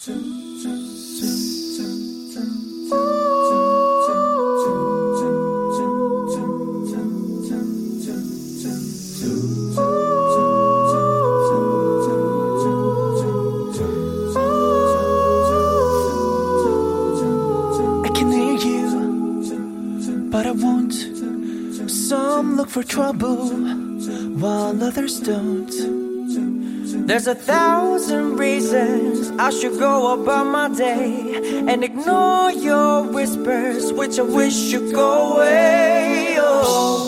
I can hear you, but I won't. Some look for trouble, while others don't. There's 1,000 reasons I should go about my day and ignore your whispers, which I wish should go away. Oh.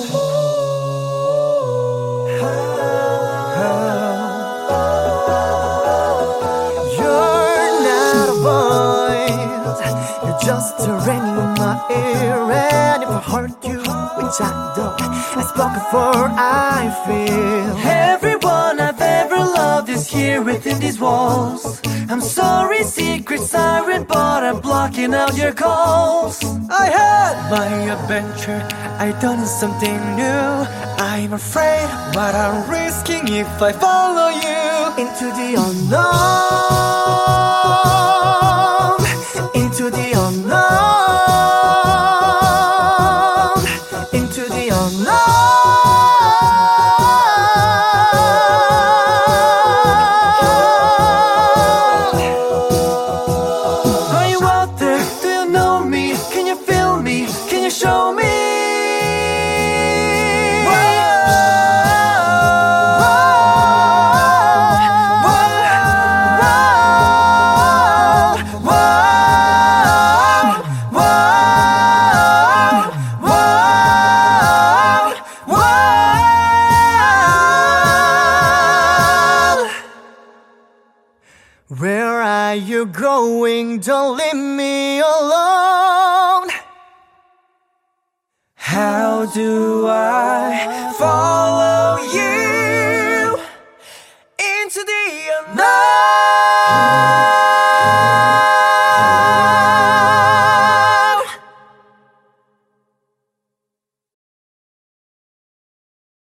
You're not a voice, you're just a ring in my ear. And if I hurt you, which I don't, I spoke before I feel. Everyone I've ever loved is here within these walls. I'm sorry, secret siren, but I'm blocking out your calls. I had my adventure, I done something new. I'm afraid what I'm risking if I follow you into the unknown, into the unknown, into the unknown. Show me. Where are you going? Don't leave me alone. How do I follow?